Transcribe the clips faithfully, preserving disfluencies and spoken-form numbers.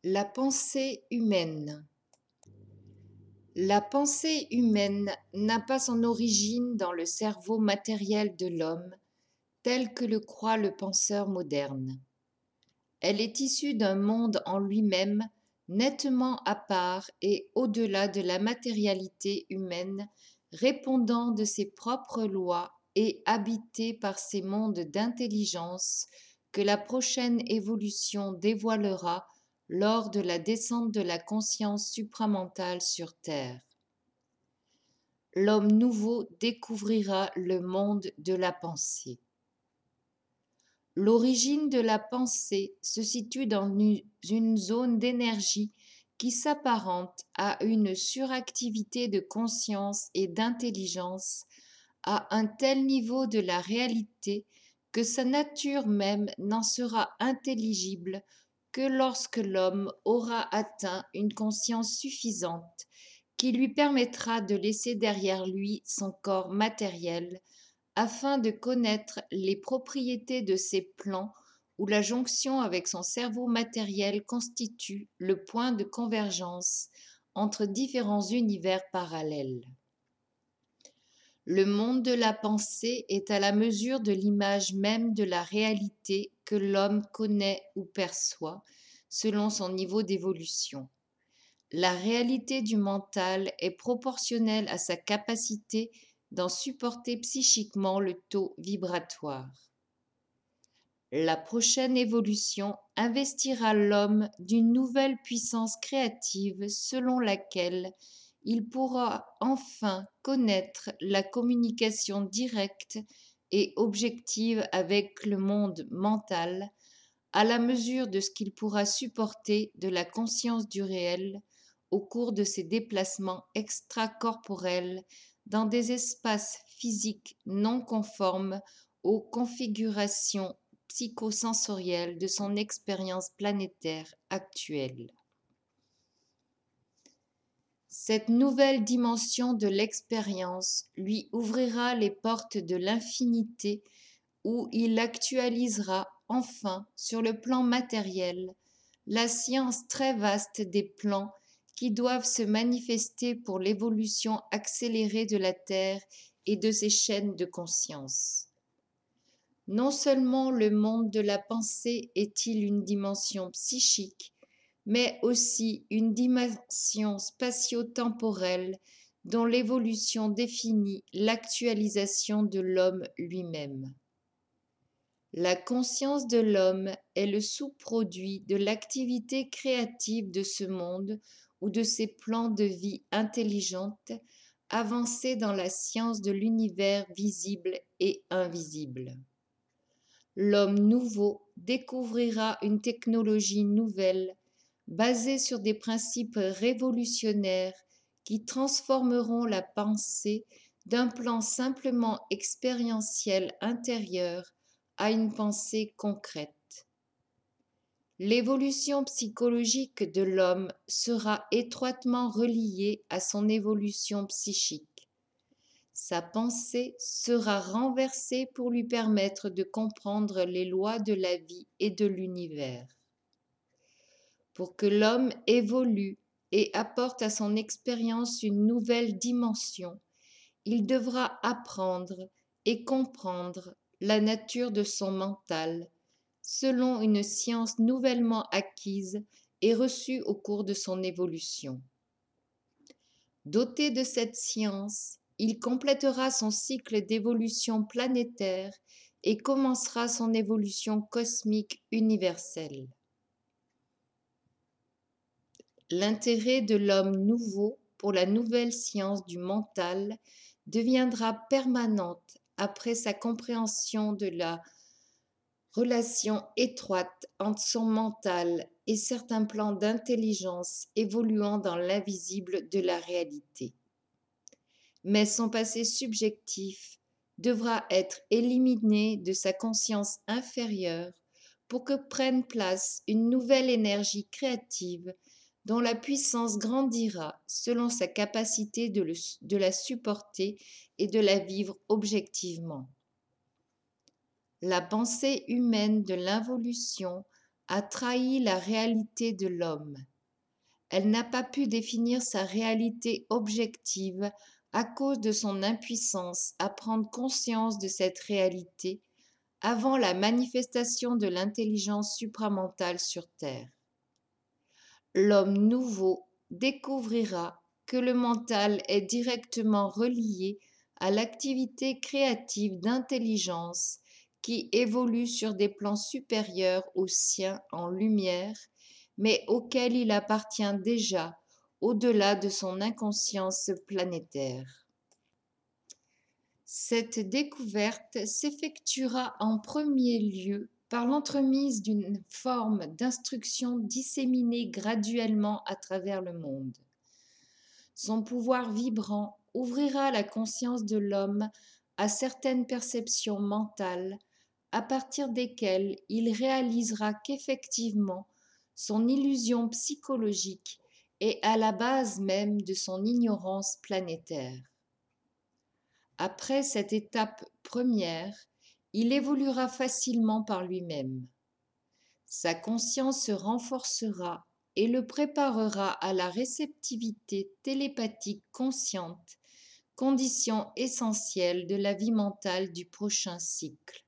La pensée humaine. La pensée humaine n'a pas son origine dans le cerveau matériel de l'homme, tel que le croit le penseur moderne. Elle est issue d'un monde en lui-même, nettement à part et au-delà de la matérialité humaine, répondant de ses propres lois et habitée par ces mondes d'intelligence que la prochaine évolution dévoilera lors de la descente de la conscience supramentale sur Terre. L'homme nouveau découvrira le monde de la pensée. L'origine de la pensée se situe dans une zone d'énergie qui s'apparente à une suractivité de conscience et d'intelligence à un tel niveau de la réalité que sa nature même n'en sera intelligible que lorsque l'homme aura atteint une conscience suffisante qui lui permettra de laisser derrière lui son corps matériel afin de connaître les propriétés de ces plans où la jonction avec son cerveau matériel constitue le point de convergence entre différents univers parallèles. Le monde de la pensée est à la mesure de l'image même de la réalité que l'homme connaît ou perçoit, selon son niveau d'évolution. La réalité du mental est proportionnelle à sa capacité d'en supporter psychiquement le taux vibratoire. La prochaine évolution investira l'homme d'une nouvelle puissance créative selon laquelle il pourra enfin connaître la communication directe et objective avec le monde mental à la mesure de ce qu'il pourra supporter de la conscience du réel au cours de ses déplacements extracorporels dans des espaces physiques non conformes aux configurations psychosensorielles de son expérience planétaire actuelle. Cette nouvelle dimension de l'expérience lui ouvrira les portes de l'infinité où il actualisera enfin sur le plan matériel la science très vaste des plans qui doivent se manifester pour l'évolution accélérée de la Terre et de ses chaînes de conscience. Non seulement le monde de la pensée est-il une dimension psychique, mais aussi une dimension spatio-temporelle dont l'évolution définit l'actualisation de l'homme lui-même. La conscience de l'homme est le sous-produit de l'activité créative de ce monde ou de ses plans de vie intelligente avancés dans la science de l'univers visible et invisible. L'homme nouveau découvrira une technologie nouvelle basée sur des principes révolutionnaires qui transformeront la pensée d'un plan simplement expérientiel intérieur à une pensée concrète. L'évolution psychologique de l'homme sera étroitement reliée à son évolution psychique. Sa pensée sera renversée pour lui permettre de comprendre les lois de la vie et de l'univers. Pour que l'homme évolue et apporte à son expérience une nouvelle dimension, il devra apprendre et comprendre la nature de son mental, selon une science nouvellement acquise et reçue au cours de son évolution. Doté de cette science, il complétera son cycle d'évolution planétaire et commencera son évolution cosmique universelle. L'intérêt de l'homme nouveau pour la nouvelle science du mental deviendra permanente après sa compréhension de la relation étroite entre son mental et certains plans d'intelligence évoluant dans l'invisible de la réalité. Mais son passé subjectif devra être éliminé de sa conscience inférieure pour que prenne place une nouvelle énergie créative dont la puissance grandira selon sa capacité de, le, de la supporter et de la vivre objectivement. La pensée humaine de l'involution a trahi la réalité de l'homme. Elle n'a pas pu définir sa réalité objective à cause de son impuissance à prendre conscience de cette réalité avant la manifestation de l'intelligence supramentale sur Terre. L'homme nouveau découvrira que le mental est directement relié à l'activité créative d'intelligence qui évolue sur des plans supérieurs aux siens en lumière, mais auquel il appartient déjà au-delà de son inconscience planétaire. Cette découverte s'effectuera en premier lieu par l'entremise d'une forme d'instruction disséminée graduellement à travers le monde. Son pouvoir vibrant ouvrira la conscience de l'homme à certaines perceptions mentales à partir desquelles il réalisera qu'effectivement son illusion psychologique est à la base même de son ignorance planétaire. Après cette étape première, il évoluera facilement par lui-même. Sa conscience se renforcera et le préparera à la réceptivité télépathique consciente, condition essentielle de la vie mentale du prochain cycle.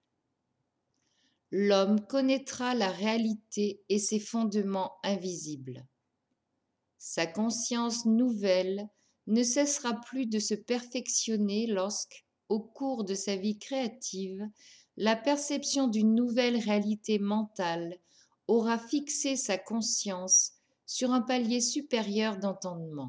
L'homme connaîtra la réalité et ses fondements invisibles. Sa conscience nouvelle ne cessera plus de se perfectionner lorsque, au cours de sa vie créative, la perception d'une nouvelle réalité mentale aura fixé sa conscience sur un palier supérieur d'entendement.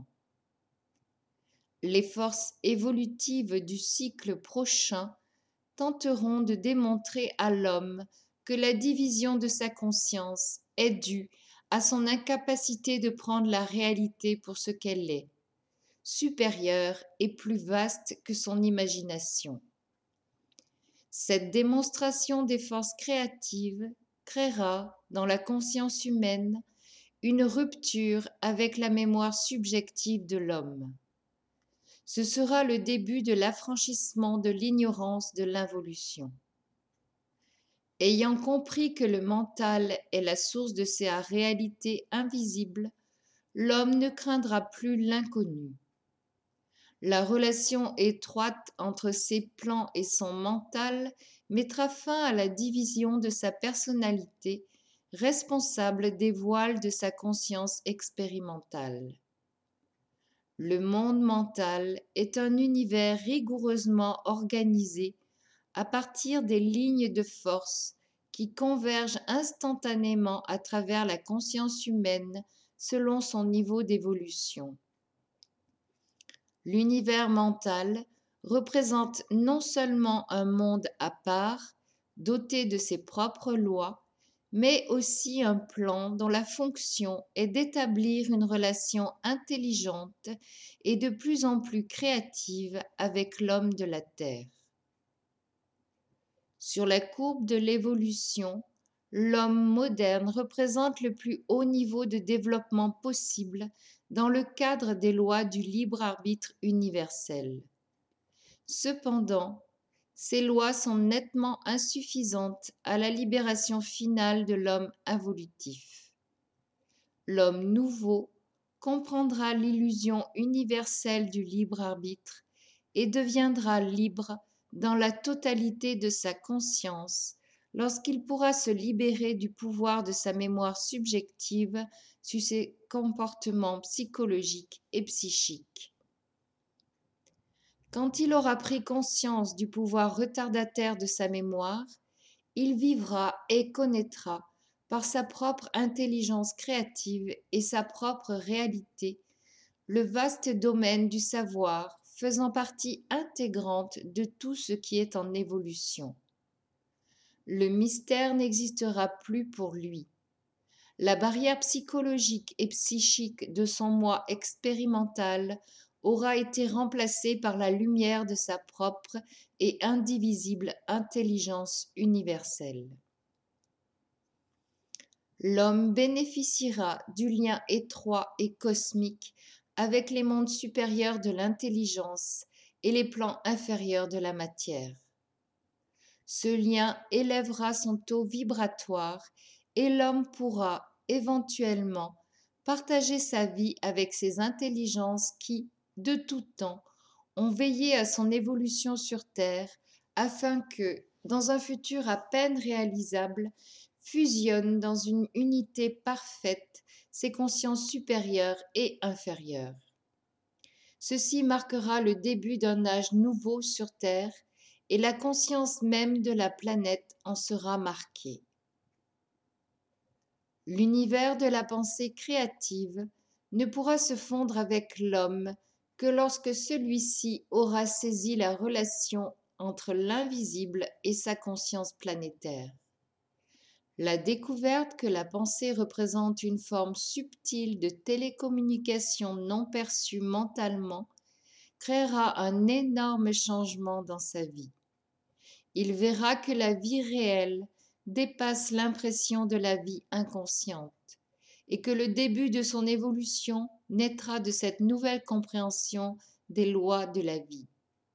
Les forces évolutives du cycle prochain tenteront de démontrer à l'homme que la division de sa conscience est due à son incapacité de prendre la réalité pour ce qu'elle est, supérieure et plus vaste que son imagination. Cette démonstration des forces créatives créera, dans la conscience humaine, une rupture avec la mémoire subjective de l'homme. Ce sera le début de l'affranchissement de l'ignorance de l'involution. Ayant compris que le mental est la source de sa réalité invisible, l'homme ne craindra plus l'inconnu. La relation étroite entre ses plans et son mental mettra fin à la division de sa personnalité, responsable des voiles de sa conscience expérimentale. Le monde mental est un univers rigoureusement organisé à partir des lignes de force qui convergent instantanément à travers la conscience humaine selon son niveau d'évolution. L'univers mental représente non seulement un monde à part, doté de ses propres lois, mais aussi un plan dont la fonction est d'établir une relation intelligente et de plus en plus créative avec l'homme de la Terre. Sur la courbe de l'évolution, l'homme moderne représente le plus haut niveau de développement possible dans le cadre des lois du libre arbitre universel. Cependant, ces lois sont nettement insuffisantes à la libération finale de l'homme involutif. L'homme nouveau comprendra l'illusion universelle du libre arbitre et deviendra libre dans la totalité de sa conscience lorsqu'il pourra se libérer du pouvoir de sa mémoire subjective sur ses comportements psychologiques et psychiques. Quand il aura pris conscience du pouvoir retardataire de sa mémoire, il vivra et connaîtra par sa propre intelligence créative et sa propre réalité le vaste domaine du savoir faisant partie intégrante de tout ce qui est en évolution. Le mystère n'existera plus pour lui. La barrière psychologique et psychique de son moi expérimental aura été remplacée par la lumière de sa propre et indivisible intelligence universelle. L'homme bénéficiera du lien étroit et cosmique avec les mondes supérieurs de l'intelligence et les plans inférieurs de la matière. Ce lien élèvera son taux vibratoire et l'homme pourra, éventuellement, partager sa vie avec ces intelligences qui, de tout temps, ont veillé à son évolution sur Terre afin que, dans un futur à peine réalisable, fusionnent dans une unité parfaite ces consciences supérieures et inférieures. Ceci marquera le début d'un âge nouveau sur Terre et la conscience même de la planète en sera marquée. L'univers de la pensée créative ne pourra se fondre avec l'homme que lorsque celui-ci aura saisi la relation entre l'invisible et sa conscience planétaire. La découverte que la pensée représente une forme subtile de télécommunication non perçue mentalement créera un énorme changement dans sa vie. Il verra que la vie réelle dépasse l'impression de la vie inconsciente et que le début de son évolution naîtra de cette nouvelle compréhension des lois de la vie.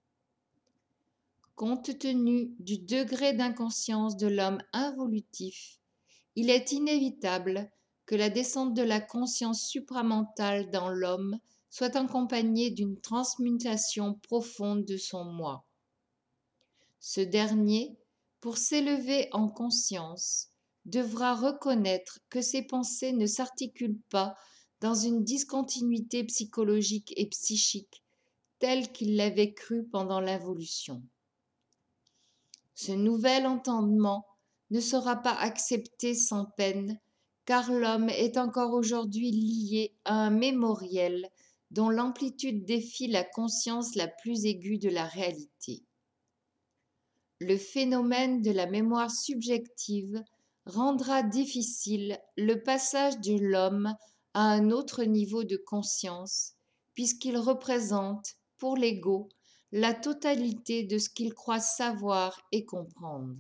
Compte tenu du degré d'inconscience de l'homme involutif, il est inévitable que la descente de la conscience supramentale dans l'homme soit accompagnée d'une transmutation profonde de son moi. Ce dernier, pour s'élever en conscience, devra reconnaître que ses pensées ne s'articulent pas dans une discontinuité psychologique et psychique telle qu'il l'avait cru pendant l'involution. Ce nouvel entendement ne sera pas accepté sans peine, car l'homme est encore aujourd'hui lié à un mémoriel dont l'amplitude défie la conscience la plus aiguë de la réalité. Le phénomène de la mémoire subjective rendra difficile le passage de l'homme à un autre niveau de conscience, puisqu'il représente, pour l'ego, la totalité de ce qu'il croit savoir et comprendre.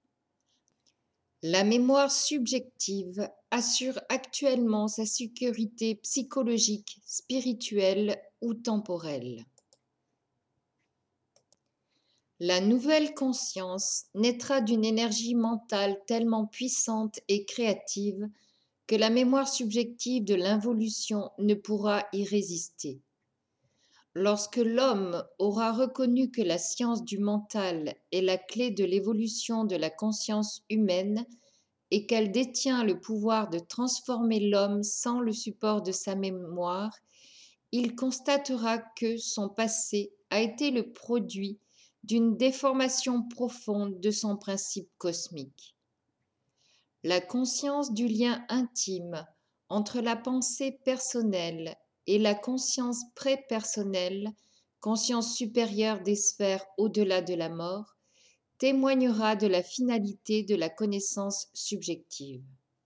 La mémoire subjective assure actuellement sa sécurité psychologique, spirituelle ou temporelle. La nouvelle conscience naîtra d'une énergie mentale tellement puissante et créative que la mémoire subjective de l'involution ne pourra y résister. Lorsque l'homme aura reconnu que la science du mental est la clé de l'évolution de la conscience humaine et qu'elle détient le pouvoir de transformer l'homme sans le support de sa mémoire, il constatera que son passé a été le produit d'une déformation profonde de son principe cosmique. La conscience du lien intime entre la pensée personnelle et la conscience prépersonnelle, conscience supérieure des sphères au-delà de la mort, témoignera de la finalité de la connaissance subjective.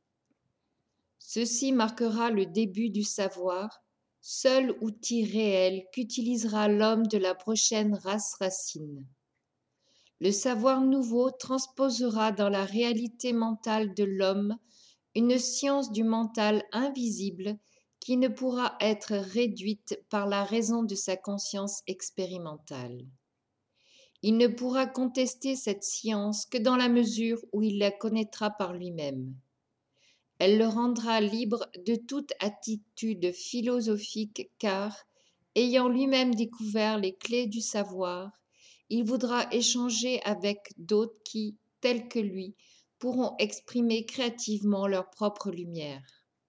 Ceci marquera le début du savoir, seul outil réel qu'utilisera l'homme de la prochaine race racine. Le savoir nouveau transposera dans la réalité mentale de l'homme une science du mental invisible qui ne pourra être réduite par la raison de sa conscience expérimentale. Il ne pourra contester cette science que dans la mesure où il la connaîtra par lui-même. Elle le rendra libre de toute attitude philosophique car, ayant lui-même découvert les clés du savoir, il voudra échanger avec d'autres qui, tels que lui, pourront exprimer créativement leur propre lumière.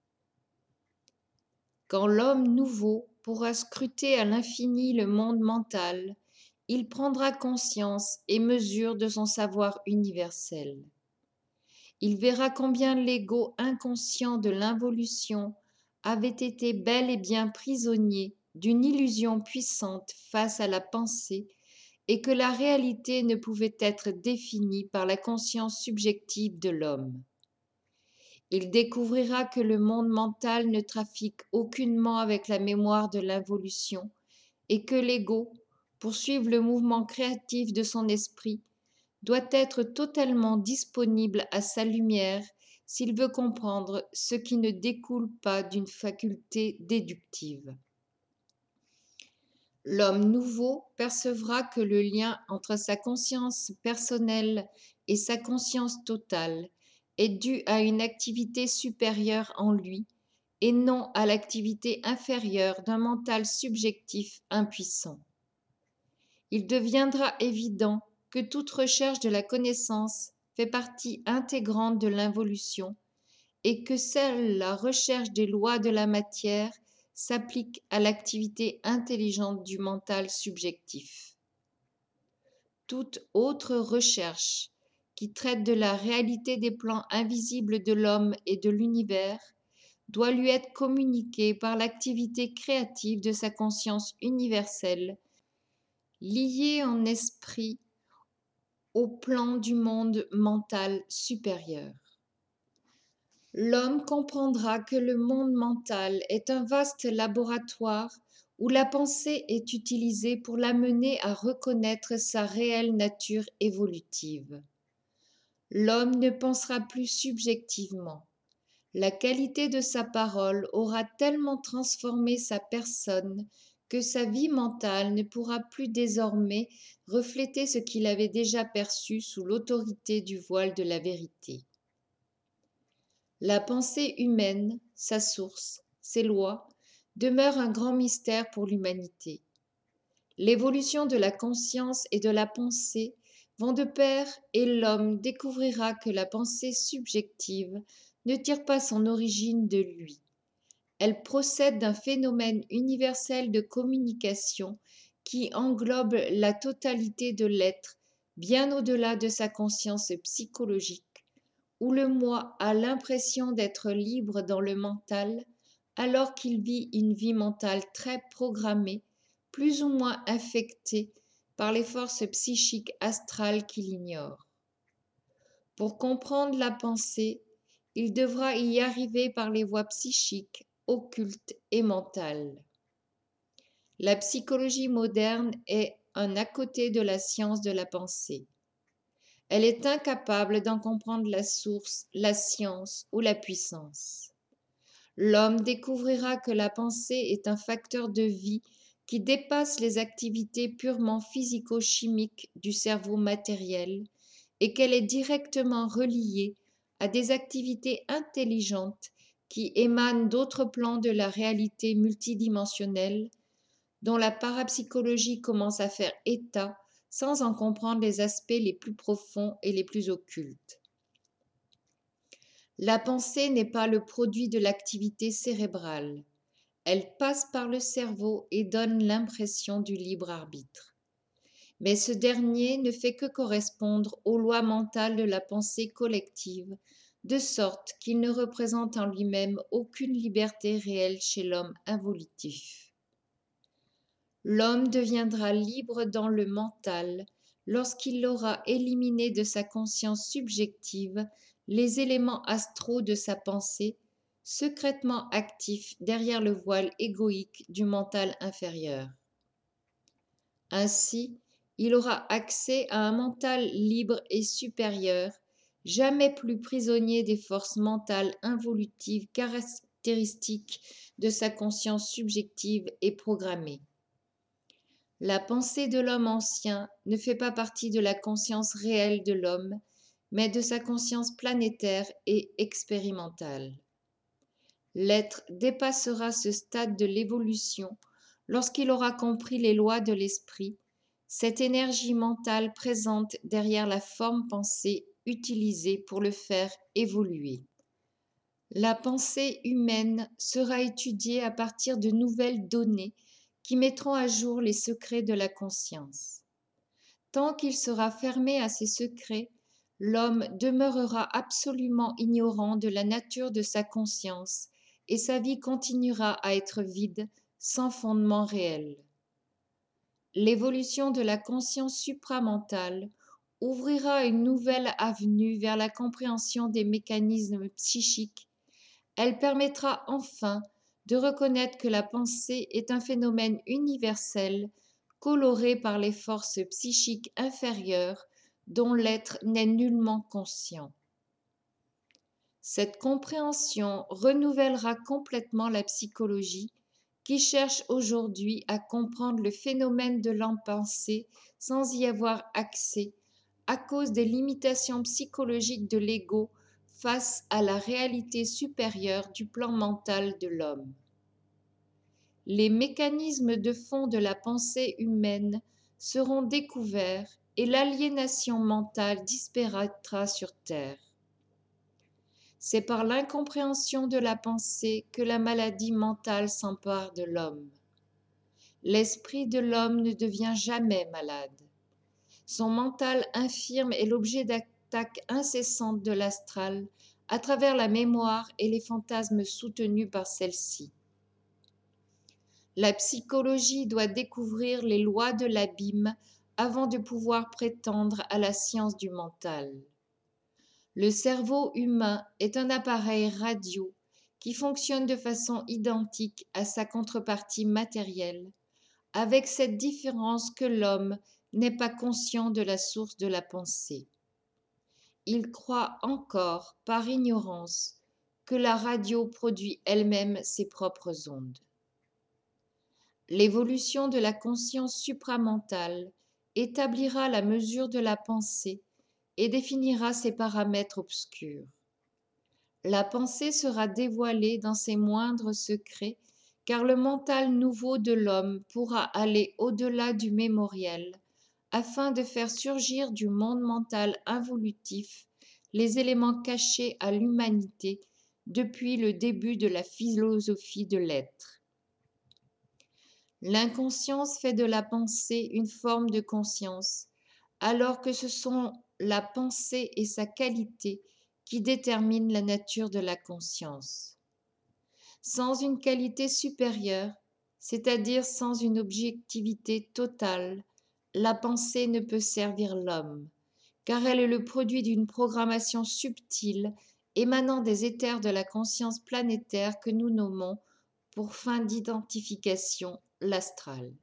Quand l'homme nouveau pourra scruter à l'infini le monde mental, il prendra conscience et mesure de son savoir universel. Il verra combien l'ego inconscient de l'involution avait été bel et bien prisonnier d'une illusion puissante face à la pensée et que la réalité ne pouvait être définie par la conscience subjective de l'homme. Il découvrira que le monde mental ne trafique aucunement avec la mémoire de l'involution et que l'ego, pour suivre le mouvement créatif de son esprit, doit être totalement disponible à sa lumière s'il veut comprendre ce qui ne découle pas d'une faculté déductive. L'homme nouveau percevra que le lien entre sa conscience personnelle et sa conscience totale est due à une activité supérieure en lui et non à l'activité inférieure d'un mental subjectif impuissant. Il deviendra évident que toute recherche de la connaissance fait partie intégrante de l'involution et que seule la recherche des lois de la matière s'applique à l'activité intelligente du mental subjectif. Toute autre recherche qui traite de la réalité des plans invisibles de l'homme et de l'univers doit lui être communiquée par l'activité créative de sa conscience universelle, liée en esprit au plan du monde mental supérieur. L'homme comprendra que le monde mental est un vaste laboratoire où la pensée est utilisée pour l'amener à reconnaître sa réelle nature évolutive. L'homme ne pensera plus subjectivement. La qualité de sa parole aura tellement transformé sa personne que sa vie mentale ne pourra plus désormais refléter ce qu'il avait déjà perçu sous l'autorité du voile de la vérité. La pensée humaine, sa source, ses lois, demeurent un grand mystère pour l'humanité. L'évolution de la conscience et de la pensée vont de pair et l'homme découvrira que la pensée subjective ne tire pas son origine de lui. Elle procède d'un phénomène universel de communication qui englobe la totalité de l'être, bien au-delà de sa conscience psychologique, où le moi a l'impression d'être libre dans le mental, alors qu'il vit une vie mentale très programmée, plus ou moins infectée par les forces psychiques astrales qu'il ignore. Pour comprendre la pensée, il devra y arriver par les voies psychiques, occultes et mentales. La psychologie moderne est un à côté de la science de la pensée. Elle est incapable d'en comprendre la source, la science ou la puissance. L'homme découvrira que la pensée est un facteur de vie qui dépasse les activités purement physico-chimiques du cerveau matériel et qu'elle est directement reliée à des activités intelligentes qui émanent d'autres plans de la réalité multidimensionnelle dont la parapsychologie commence à faire état sans en comprendre les aspects les plus profonds et les plus occultes. La pensée n'est pas le produit de l'activité cérébrale. Elle passe par le cerveau et donne l'impression du libre arbitre. Mais ce dernier ne fait que correspondre aux lois mentales de la pensée collective, de sorte qu'il ne représente en lui-même aucune liberté réelle chez l'homme involutif. L'homme deviendra libre dans le mental lorsqu'il aura éliminé de sa conscience subjective les éléments astraux de sa pensée, secrètement actifs derrière le voile égoïque du mental inférieur. Ainsi, il aura accès à un mental libre et supérieur, jamais plus prisonnier des forces mentales involutives caractéristiques de sa conscience subjective et programmée. La pensée de l'homme ancien ne fait pas partie de la conscience réelle de l'homme, mais de sa conscience planétaire et expérimentale. L'être dépassera ce stade de l'évolution lorsqu'il aura compris les lois de l'esprit, cette énergie mentale présente derrière la forme pensée utilisée pour le faire évoluer. La pensée humaine sera étudiée à partir de nouvelles données qui mettront à jour les secrets de la conscience. Tant qu'il sera fermé à ces secrets, l'homme demeurera absolument ignorant de la nature de sa conscience et sa vie continuera à être vide, sans fondement réel. L'évolution de la conscience supramentale ouvrira une nouvelle avenue vers la compréhension des mécanismes psychiques. Elle permettra enfin de reconnaître que la pensée est un phénomène universel coloré par les forces psychiques inférieures dont l'être n'est nullement conscient. Cette compréhension renouvellera complètement la psychologie qui cherche aujourd'hui à comprendre le phénomène de l'empensée sans y avoir accès à cause des limitations psychologiques de l'ego face à la réalité supérieure du plan mental de l'homme. Les mécanismes de fond de la pensée humaine seront découverts et l'aliénation mentale disparaîtra sur Terre. C'est par l'incompréhension de la pensée que la maladie mentale s'empare de l'homme. L'esprit de l'homme ne devient jamais malade. Son mental infirme est l'objet d'attaques incessantes de l'astral à travers la mémoire et les fantasmes soutenus par celle-ci. La psychologie doit découvrir les lois de l'abîme avant de pouvoir prétendre à la science du mental. Le cerveau humain est un appareil radio qui fonctionne de façon identique à sa contrepartie matérielle, avec cette différence que l'homme n'est pas conscient de la source de la pensée. Il croit encore, par ignorance, que la radio produit elle-même ses propres ondes. L'évolution de la conscience supramentale établira la mesure de la pensée et définira ses paramètres obscurs. La pensée sera dévoilée dans ses moindres secrets, car le mental nouveau de l'homme pourra aller au-delà du mémoriel, afin de faire surgir du monde mental involutif les éléments cachés à l'humanité depuis le début de la philosophie de l'être. L'inconscience fait de la pensée une forme de conscience, alors que ce sont la pensée et sa qualité qui déterminent la nature de la conscience. Sans une qualité supérieure, c'est-à-dire sans une objectivité totale, la pensée ne peut servir l'homme, car elle est le produit d'une programmation subtile émanant des éthers de la conscience planétaire que nous nommons, pour fin d'identification, l'astral.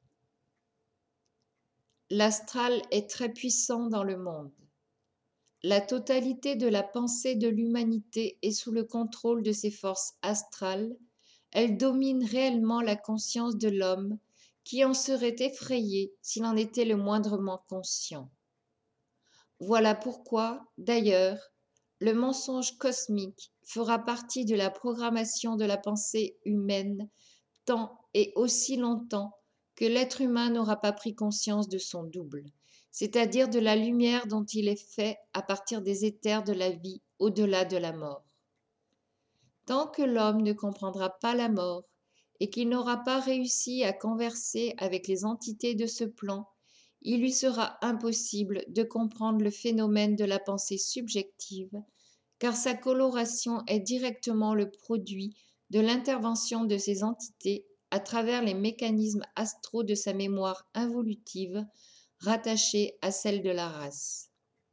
L'astral est très puissant dans le monde. La totalité de la pensée de l'humanité est sous le contrôle de ces forces astrales. Elle domine réellement la conscience de l'homme, qui en serait effrayé s'il en était le moindrement conscient. Voilà pourquoi, d'ailleurs, le mensonge cosmique fera partie de la programmation de la pensée humaine tant et aussi longtemps que l'être humain n'aura pas pris conscience de son double, c'est-à-dire de la lumière dont il est fait à partir des éthers de la vie au-delà de la mort. Tant que l'homme ne comprendra pas la mort et qu'il n'aura pas réussi à converser avec les entités de ce plan, il lui sera impossible de comprendre le phénomène de la pensée subjective, car sa coloration est directement le produit de l'intervention de ces entités à travers les mécanismes astraux de sa mémoire involutive rattachée à celle de la race.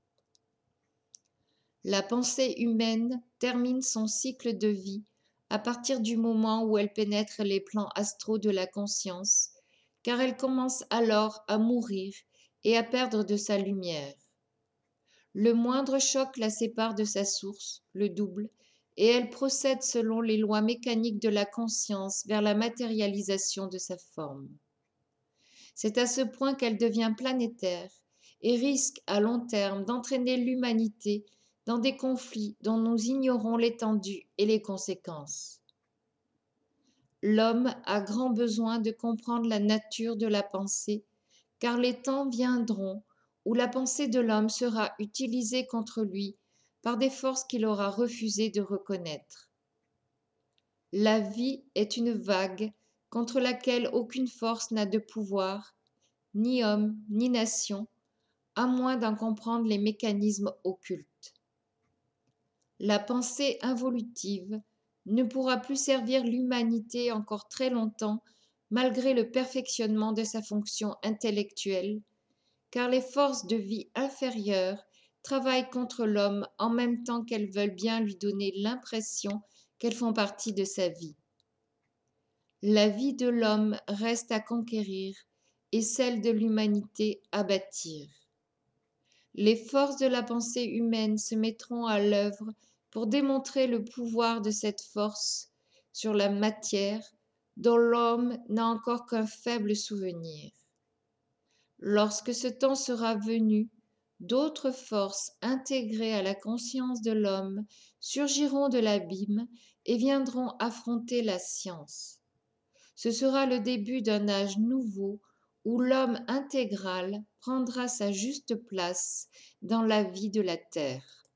La pensée humaine termine son cycle de vie à partir du moment où elle pénètre les plans astraux de la conscience, car elle commence alors à mourir et à perdre de sa lumière. Le moindre choc la sépare de sa source, le double, et elle procède selon les lois mécaniques de la conscience vers la matérialisation de sa forme. C'est à ce point qu'elle devient planétaire et risque à long terme d'entraîner l'humanité dans des conflits dont nous ignorons l'étendue et les conséquences. L'homme a grand besoin de comprendre la nature de la pensée, car les temps viendront où la pensée de l'homme sera utilisée contre lui par des forces qu'il aura refusé de reconnaître. La vie est une vague contre laquelle aucune force n'a de pouvoir, ni homme, ni nation, à moins d'en comprendre les mécanismes occultes. La pensée involutive ne pourra plus servir l'humanité encore très longtemps, malgré le perfectionnement de sa fonction intellectuelle, car les forces de vie inférieures travaillent contre l'homme en même temps qu'elles veulent bien lui donner l'impression qu'elles font partie de sa vie. La vie de l'homme reste à conquérir et celle de l'humanité à bâtir. Les forces de la pensée humaine se mettront à l'œuvre pour démontrer le pouvoir de cette force sur la matière dont l'homme n'a encore qu'un faible souvenir. Lorsque ce temps sera venu, d'autres forces intégrées à la conscience de l'homme surgiront de l'abîme et viendront affronter la science. Ce sera le début d'un âge nouveau où l'homme intégral prendra sa juste place dans la vie de la Terre.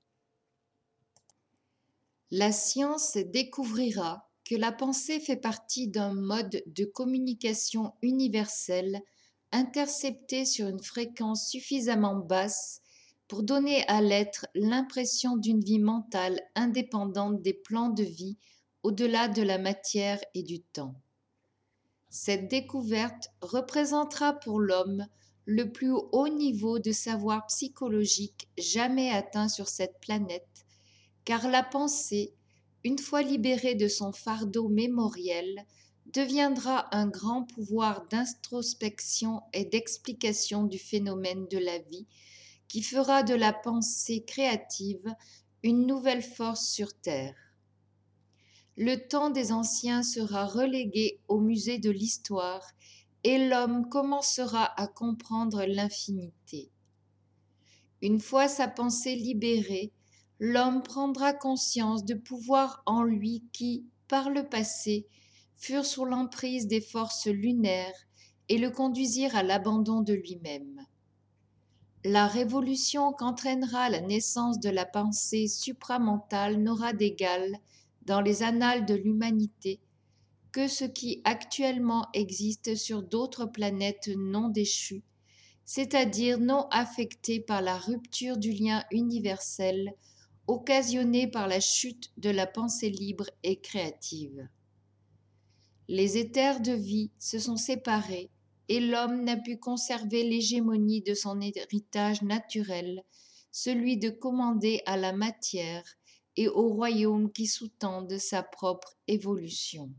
La science découvrira que la pensée fait partie d'un mode de communication universel intercepté sur une fréquence suffisamment basse pour donner à l'être l'impression d'une vie mentale indépendante des plans de vie au-delà de la matière et du temps. Cette découverte représentera pour l'homme le plus haut niveau de savoir psychologique jamais atteint sur cette planète, car la pensée, une fois libérée de son fardeau mémoriel, deviendra un grand pouvoir d'introspection et d'explication du phénomène de la vie, qui fera de la pensée créative une nouvelle force sur Terre. Le temps des anciens sera relégué au musée de l'histoire et l'homme commencera à comprendre l'infinité. Une fois sa pensée libérée, l'homme prendra conscience de pouvoirs en lui qui, par le passé, furent sous l'emprise des forces lunaires et le conduisirent à l'abandon de lui-même. La révolution qu'entraînera la naissance de la pensée supramentale n'aura d'égal dans les annales de l'humanité que ce qui actuellement existe sur d'autres planètes non déchues, c'est-à-dire non affectées par la rupture du lien universel occasionnée par la chute de la pensée libre et créative. Les éthers de vie se sont séparés et l'homme n'a pu conserver l'hégémonie de son héritage naturel, celui de commander à la matière et au royaume qui sous-tendent sa propre évolution.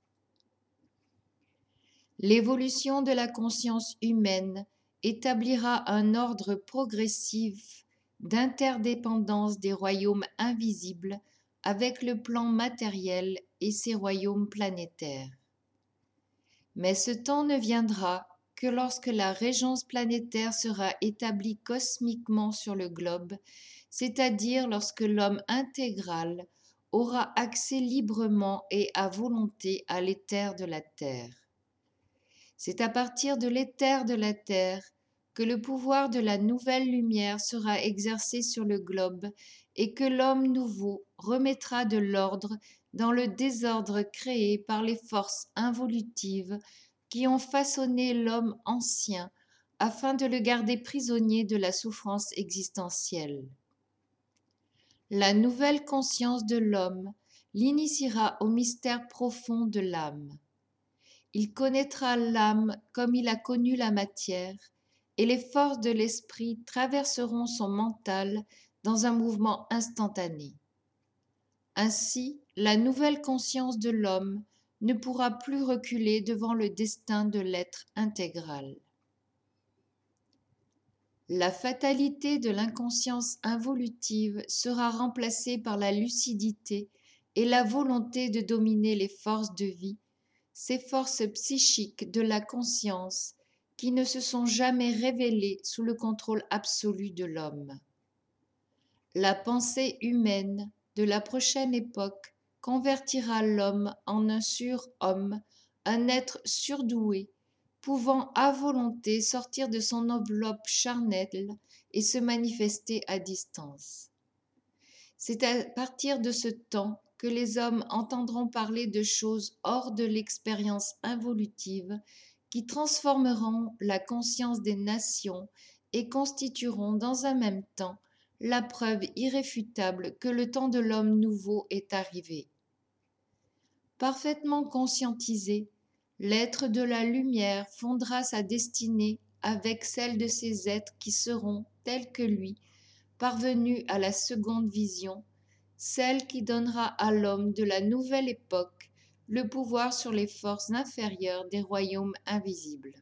L'évolution de la conscience humaine établira un ordre progressif d'interdépendance des royaumes invisibles avec le plan matériel et ses royaumes planétaires. Mais ce temps ne viendra que lorsque la régence planétaire sera établie cosmiquement sur le globe, c'est-à-dire lorsque l'homme intégral aura accès librement et à volonté à l'éther de la Terre. C'est à partir de l'éther de la Terre que le pouvoir de la nouvelle lumière sera exercé sur le globe et que l'homme nouveau remettra de l'ordre dans le désordre créé par les forces involutives qui ont façonné l'homme ancien afin de le garder prisonnier de la souffrance existentielle. La nouvelle conscience de l'homme l'initiera au mystère profond de l'âme. Il connaîtra l'âme comme il a connu la matière, et les forces de l'esprit traverseront son mental dans un mouvement instantané. Ainsi, la nouvelle conscience de l'homme ne pourra plus reculer devant le destin de l'être intégral. La fatalité de l'inconscience involutive sera remplacée par la lucidité et la volonté de dominer les forces de vie, ces forces psychiques de la conscience qui ne se sont jamais révélées sous le contrôle absolu de l'homme. La pensée humaine de la prochaine époque convertira l'homme en un surhomme, un être surdoué, pouvant à volonté sortir de son enveloppe charnelle et se manifester à distance. C'est à partir de ce temps que les hommes entendront parler de choses hors de l'expérience involutive qui transformeront la conscience des nations et constitueront dans un même temps la preuve irréfutable que le temps de l'homme nouveau est arrivé. Parfaitement conscientisé, l'être de la lumière fondera sa destinée avec celle de ces êtres qui seront, tels que lui, parvenus à la seconde vision, celle qui donnera à l'homme de la nouvelle époque le pouvoir sur les forces inférieures des royaumes invisibles.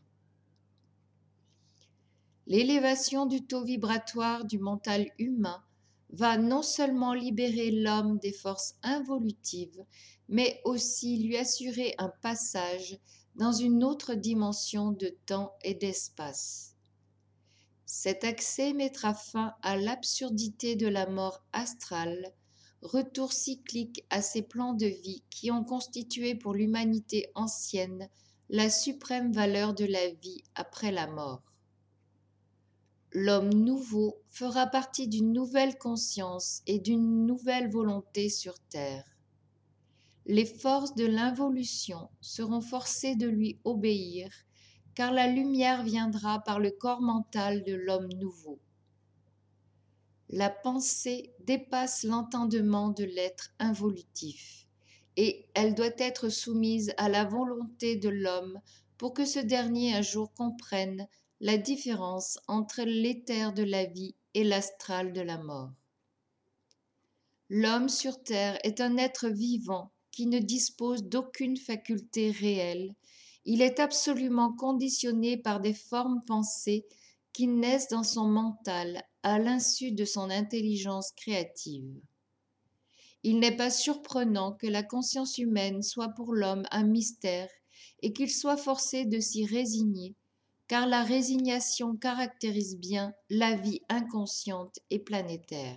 L'élévation du taux vibratoire du mental humain va non seulement libérer l'homme des forces involutives, mais aussi lui assurer un passage dans une autre dimension de temps et d'espace. Cet accès mettra fin à l'absurdité de la mort astrale, retour cyclique à ces plans de vie qui ont constitué pour l'humanité ancienne la suprême valeur de la vie après la mort. L'homme nouveau fera partie d'une nouvelle conscience et d'une nouvelle volonté sur terre. Les forces de l'involution seront forcées de lui obéir, car la lumière viendra par le corps mental de l'homme nouveau. La pensée dépasse l'entendement de l'être involutif, et elle doit être soumise à la volonté de l'homme pour que ce dernier un jour comprenne la différence entre l'éther de la vie et l'astral de la mort. L'homme sur terre est un être vivant qui ne dispose d'aucune faculté réelle. Il est absolument conditionné par des formes pensées qui naissent dans son mental à l'insu de son intelligence créative. Il n'est pas surprenant que la conscience humaine soit pour l'homme un mystère et qu'il soit forcé de s'y résigner, car la résignation caractérise bien la vie inconsciente et planétaire.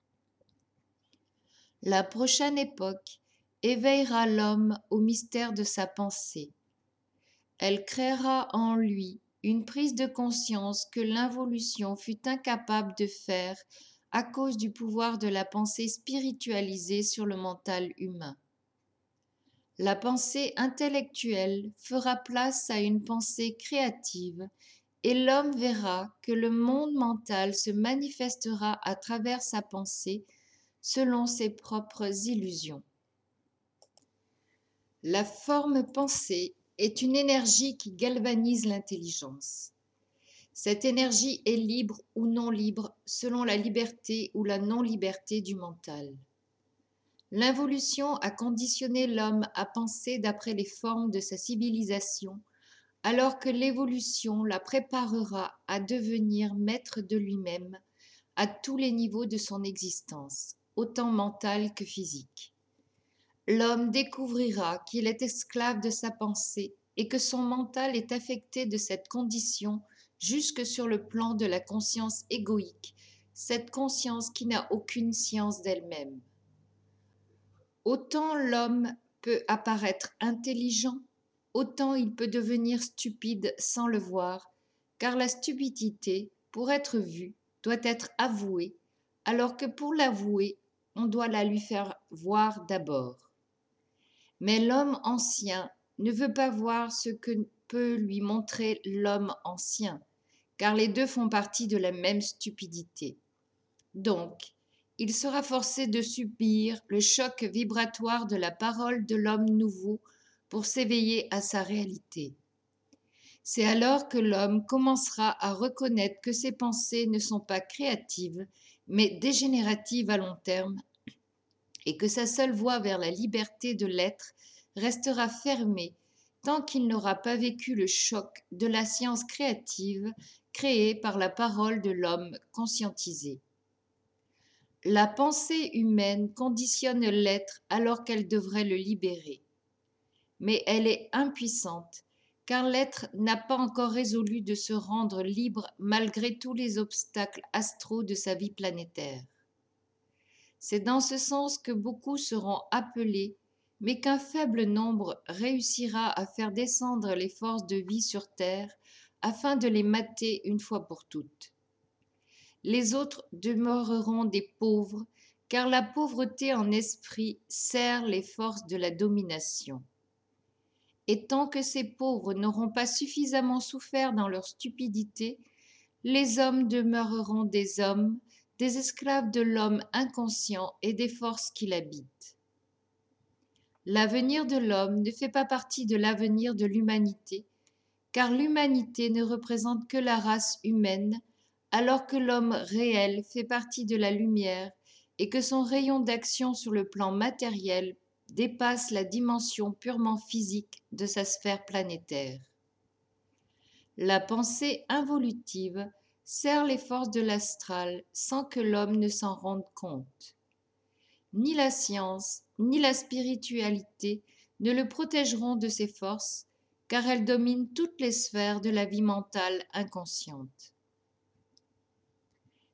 La prochaine époque éveillera l'homme au mystère de sa pensée. Elle créera en lui une prise de conscience que l'involution fut incapable de faire à cause du pouvoir de la pensée spiritualisée sur le mental humain. La pensée intellectuelle fera place à une pensée créative et l'homme verra que le monde mental se manifestera à travers sa pensée selon ses propres illusions. La forme pensée est une énergie qui galvanise l'intelligence. Cette énergie est libre ou non libre selon la liberté ou la non-liberté du mental. L'involution a conditionné l'homme à penser d'après les formes de sa civilisation, alors que l'évolution la préparera à devenir maître de lui-même à tous les niveaux de son existence, autant mental que physique. L'homme découvrira qu'il est esclave de sa pensée et que son mental est affecté de cette condition jusque sur le plan de la conscience égoïque, cette conscience qui n'a aucune science d'elle-même. Autant l'homme peut apparaître intelligent, autant il peut devenir stupide sans le voir, car la stupidité, pour être vue, doit être avouée, alors que pour l'avouer, on doit la lui faire voir d'abord. Mais l'homme ancien ne veut pas voir ce que peut lui montrer l'homme ancien, car les deux font partie de la même stupidité. Donc, il sera forcé de subir le choc vibratoire de la parole de l'homme nouveau pour s'éveiller à sa réalité. C'est alors que l'homme commencera à reconnaître que ses pensées ne sont pas créatives, mais dégénératives à long terme, et que sa seule voie vers la liberté de l'être restera fermée tant qu'il n'aura pas vécu le choc de la science créative créée par la parole de l'homme conscientisé. La pensée humaine conditionne l'être alors qu'elle devrait le libérer. Mais elle est impuissante, car l'être n'a pas encore résolu de se rendre libre malgré tous les obstacles astraux de sa vie planétaire. C'est dans ce sens que beaucoup seront appelés, mais qu'un faible nombre réussira à faire descendre les forces de vie sur terre afin de les mater une fois pour toutes. Les autres demeureront des pauvres, car la pauvreté en esprit sert les forces de la domination. Et tant que ces pauvres n'auront pas suffisamment souffert dans leur stupidité, les hommes demeureront des hommes, des esclaves de l'homme inconscient et des forces qui l'habitent. L'avenir de l'homme ne fait pas partie de l'avenir de l'humanité, car l'humanité ne représente que la race humaine, alors que l'homme réel fait partie de la lumière et que son rayon d'action sur le plan matériel dépasse la dimension purement physique de sa sphère planétaire. La pensée involutive sert les forces de l'astral sans que l'homme ne s'en rende compte. Ni la science, ni la spiritualité ne le protégeront de ces forces, car elles dominent toutes les sphères de la vie mentale inconsciente.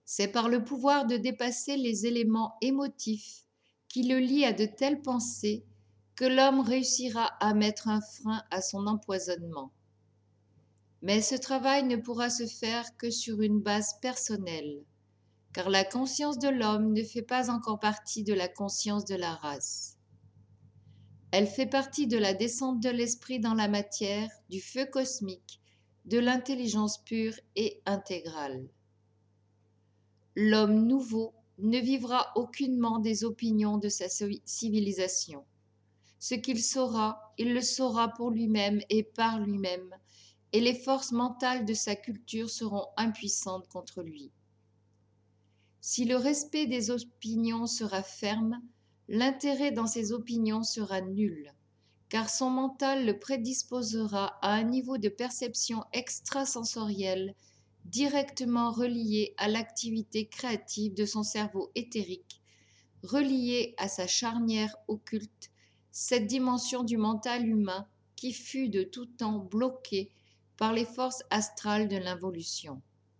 C'est par le pouvoir de dépasser les éléments émotifs qui le lient à de telles pensées que l'homme réussira à mettre un frein à son empoisonnement. Mais ce travail ne pourra se faire que sur une base personnelle, car la conscience de l'homme ne fait pas encore partie de la conscience de la race. Elle fait partie de la descente de l'esprit dans la matière, du feu cosmique, de l'intelligence pure et intégrale. L'homme nouveau ne vivra aucunement des opinions de sa civilisation. Ce qu'il saura, il le saura pour lui-même et par lui-même, et les forces mentales de sa culture seront impuissantes contre lui. Si le respect des opinions sera ferme, l'intérêt dans ces opinions sera nul, car son mental le prédisposera à un niveau de perception extrasensorielle directement relié à l'activité créative de son cerveau éthérique, relié à sa charnière occulte, cette dimension du mental humain qui fut de tout temps bloquée par les forces astrales de l'involution.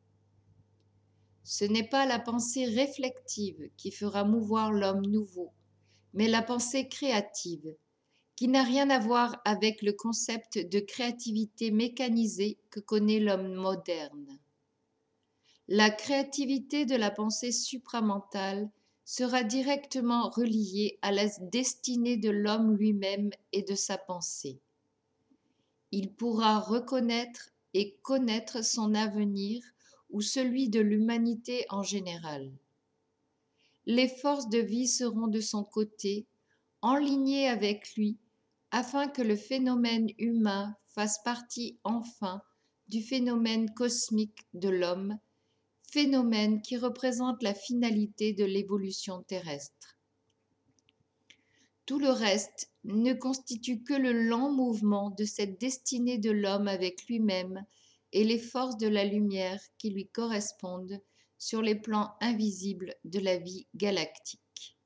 Ce n'est pas la pensée réflexive qui fera mouvoir l'homme nouveau, mais la pensée créative, qui n'a rien à voir avec le concept de créativité mécanisée que connaît l'homme moderne. La créativité de la pensée supramentale sera directement reliée à la destinée de l'homme lui-même et de sa pensée. Il pourra reconnaître et connaître son avenir ou celui de l'humanité en général. Les forces de vie seront de son côté, enlignées avec lui, afin que le phénomène humain fasse partie enfin du phénomène cosmique de l'homme, phénomène qui représente la finalité de l'évolution terrestre. Tout le reste ne constitue que le lent mouvement de cette destinée de l'homme avec lui-même et les forces de la lumière qui lui correspondent sur les plans invisibles de la vie galactique.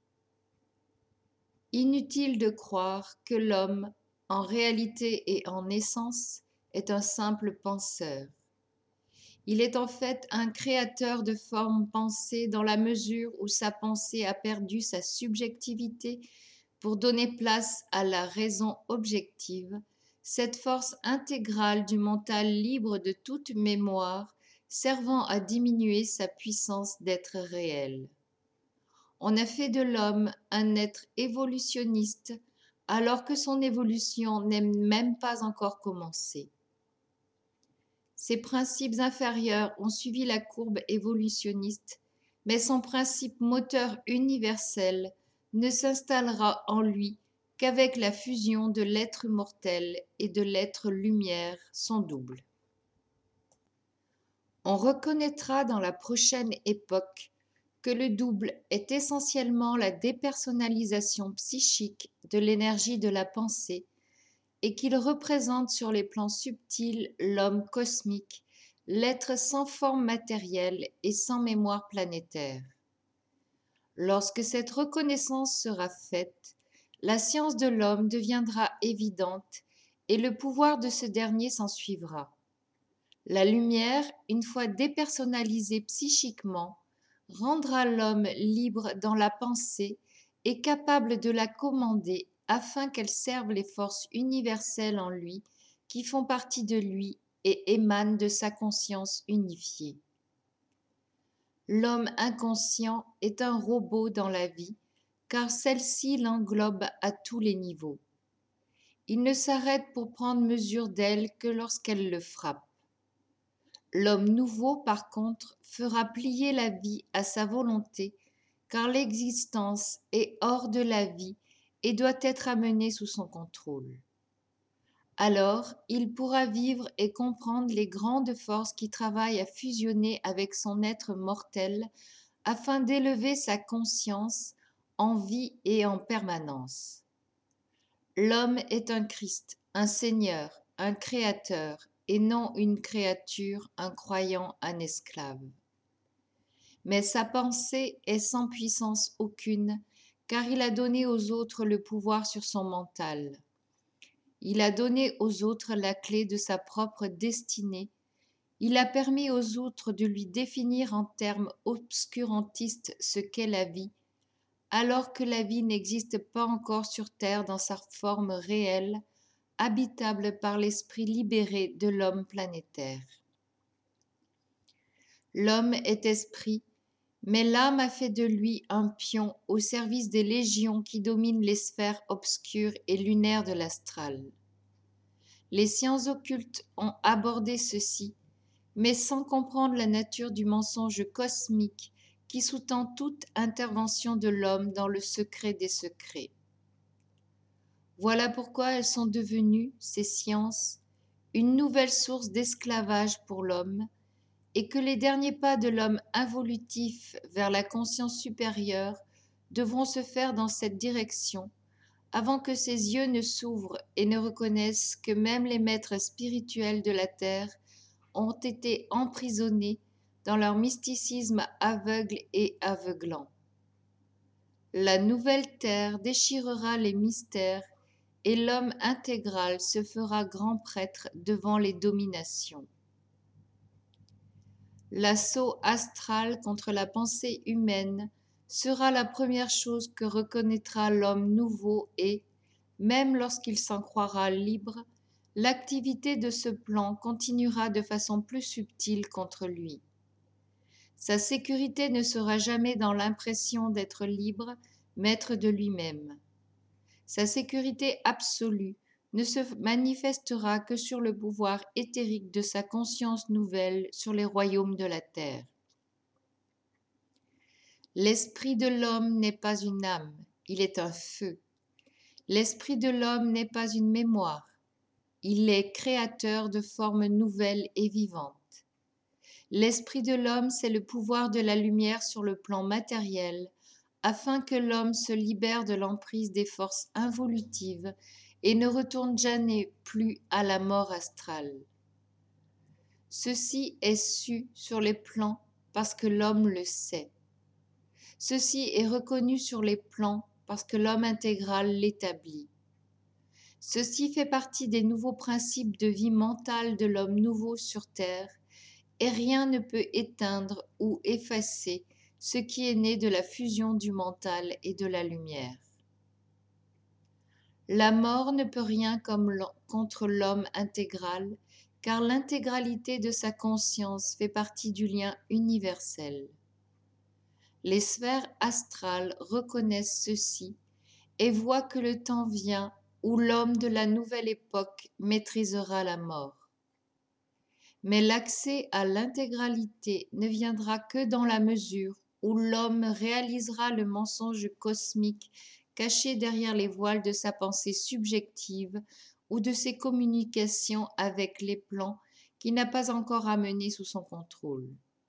Inutile de croire que l'homme, en réalité et en essence, est un simple penseur. Il est en fait un créateur de formes pensées dans la mesure où sa pensée a perdu sa subjectivité pour donner place à la raison objective, cette force intégrale du mental libre de toute mémoire servant à diminuer sa puissance d'être réel. On a fait de l'homme un être évolutionniste alors que son évolution n'est même pas encore commencée. Ses principes inférieurs ont suivi la courbe évolutionniste, mais son principe moteur universel ne s'installera en lui qu'avec la fusion de l'être mortel et de l'être lumière, son double. On reconnaîtra dans la prochaine époque que le double est essentiellement la dépersonnalisation psychique de l'énergie de la pensée et qu'il représente sur les plans subtils l'homme cosmique, l'être sans forme matérielle et sans mémoire planétaire. Lorsque cette reconnaissance sera faite, la science de l'homme deviendra évidente et le pouvoir de ce dernier s'ensuivra. La lumière, une fois dépersonnalisée psychiquement, rendra l'homme libre dans la pensée et capable de la commander afin qu'elle serve les forces universelles en lui qui font partie de lui et émanent de sa conscience unifiée. L'homme inconscient est un robot dans la vie, car celle-ci l'englobe à tous les niveaux. Il ne s'arrête pour prendre mesure d'elle que lorsqu'elle le frappe. L'homme nouveau, par contre, fera plier la vie à sa volonté, car l'existence est hors de la vie et doit être amenée sous son contrôle. Alors, il pourra vivre et comprendre les grandes forces qui travaillent à fusionner avec son être mortel afin d'élever sa conscience en vie et en permanence. L'homme est un Christ, un Seigneur, un Créateur, et non une créature, un croyant, un esclave. Mais sa pensée est sans puissance aucune, car il a donné aux autres le pouvoir sur son mental. Il a donné aux autres la clé de sa propre destinée, Il a permis aux autres de lui définir en termes obscurantistes ce qu'est la vie, alors que la vie n'existe pas encore sur Terre dans sa forme réelle, habitable par l'esprit libéré de l'homme planétaire. L'homme est esprit, mais l'âme a fait de lui un pion au service des légions qui dominent les sphères obscures et lunaires de l'astral. Les sciences occultes ont abordé ceci, mais sans comprendre la nature du mensonge cosmique qui sous-tend toute intervention de l'homme dans le secret des secrets. Voilà pourquoi elles sont devenues, ces sciences, une nouvelle source d'esclavage pour l'homme, et que les derniers pas de l'homme involutif vers la conscience supérieure devront se faire dans cette direction, avant que ses yeux ne s'ouvrent et ne reconnaissent que même les maîtres spirituels de la terre ont été emprisonnés dans leur mysticisme aveugle et aveuglant. La nouvelle terre déchirera les mystères et l'homme intégral se fera grand prêtre devant les dominations. L'assaut astral contre la pensée humaine sera la première chose que reconnaîtra l'homme nouveau et, même lorsqu'il s'en croira libre, l'activité de ce plan continuera de façon plus subtile contre lui. Sa sécurité ne sera jamais dans l'impression d'être libre, maître de lui-même. Sa sécurité absolue ne se manifestera que sur le pouvoir éthérique de sa conscience nouvelle sur les royaumes de la terre. L'esprit de l'homme n'est pas une âme, il est un feu. L'esprit de l'homme n'est pas une mémoire, il est créateur de formes nouvelles et vivantes. L'esprit de l'homme, c'est le pouvoir de la lumière sur le plan matériel, afin que l'homme se libère de l'emprise des forces involutives et ne retourne jamais plus à la mort astrale. Ceci est su sur les plans parce que l'homme le sait. Ceci est reconnu sur les plans parce que l'homme intégral l'établit. Ceci fait partie des nouveaux principes de vie mentale de l'homme nouveau sur Terre, et rien ne peut éteindre ou effacer ce qui est né de la fusion du mental et de la lumière. La mort ne peut rien comme contre l'homme intégral, car l'intégralité de sa conscience fait partie du lien universel. Les sphères astrales reconnaissent ceci et voient que le temps vient où l'homme de la nouvelle époque maîtrisera la mort. Mais l'accès à l'intégralité ne viendra que dans la mesure où l'homme réalisera le mensonge cosmique caché derrière les voiles de sa pensée subjective ou de ses communications avec les plans qu'il n'a pas encore amenés sous son contrôle.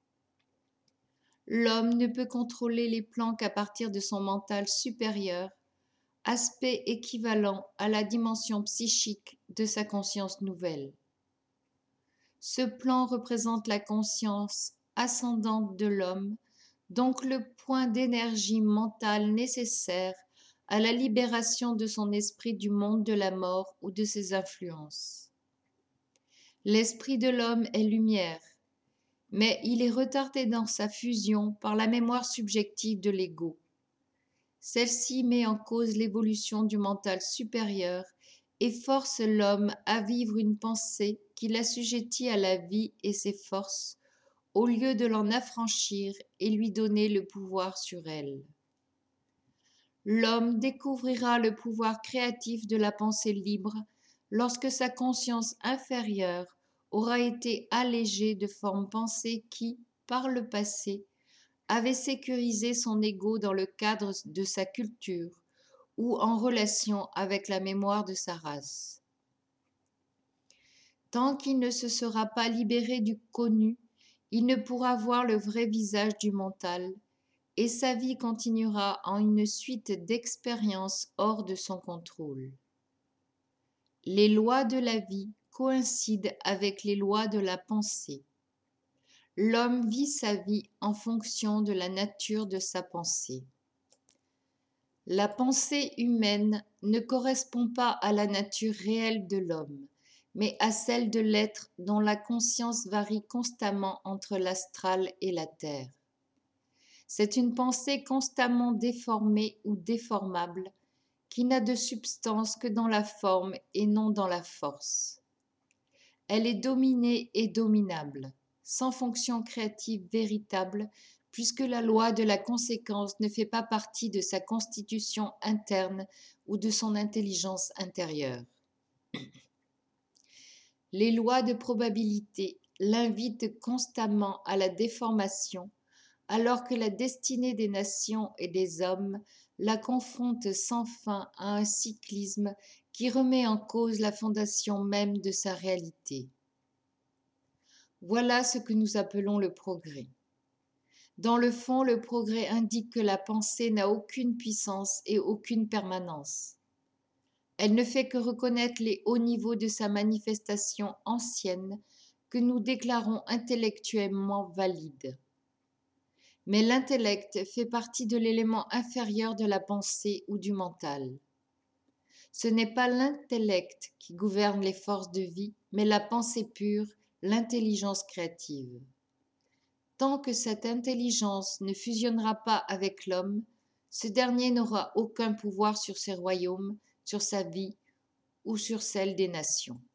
L'homme ne peut contrôler les plans qu'à partir de son mental supérieur, aspect équivalent à la dimension psychique de sa conscience nouvelle. Ce plan représente la conscience ascendante de l'homme, donc le point d'énergie mentale nécessaire à la libération de son esprit du monde de la mort ou de ses influences. L'esprit de l'homme est lumière, mais il est retardé dans sa fusion par la mémoire subjective de l'ego. Celle-ci met en cause l'évolution du mental supérieur et force l'homme à vivre une pensée qui l'assujettit à la vie et ses forces, au lieu de l'en affranchir et lui donner le pouvoir sur elle. L'homme découvrira le pouvoir créatif de la pensée libre lorsque sa conscience inférieure aura été allégée de formes pensées qui, par le passé, avaient sécurisé son ego dans le cadre de sa culture ou en relation avec la mémoire de sa race. Tant qu'il ne se sera pas libéré du connu, il ne pourra voir le vrai visage du mental, et sa vie continuera en une suite d'expériences hors de son contrôle. Les lois de la vie coïncident avec les lois de la pensée. L'homme vit sa vie en fonction de la nature de sa pensée. La pensée humaine ne correspond pas à la nature réelle de l'homme, mais à celle de l'être dont la conscience varie constamment entre l'astral et la terre. C'est une pensée constamment déformée ou déformable, qui n'a de substance que dans la forme et non dans la force. Elle est dominée et dominable, sans fonction créative véritable, puisque la loi de la conséquence ne fait pas partie de sa constitution interne ou de son intelligence intérieure. Les lois de probabilité l'invitent constamment à la déformation, alors que la destinée des nations et des hommes la confronte sans fin à un cyclisme qui remet en cause la fondation même de sa réalité. Voilà ce que nous appelons le progrès. Dans le fond, le progrès indique que la pensée n'a aucune puissance et aucune permanence. Elle ne fait que reconnaître les hauts niveaux de sa manifestation ancienne que nous déclarons intellectuellement valides. Mais l'intellect fait partie de l'élément inférieur de la pensée ou du mental. Ce n'est pas l'intellect qui gouverne les forces de vie, mais la pensée pure, l'intelligence créative. Tant que cette intelligence ne fusionnera pas avec l'homme, ce dernier n'aura aucun pouvoir sur ses royaumes, sur sa vie ou sur celle des nations.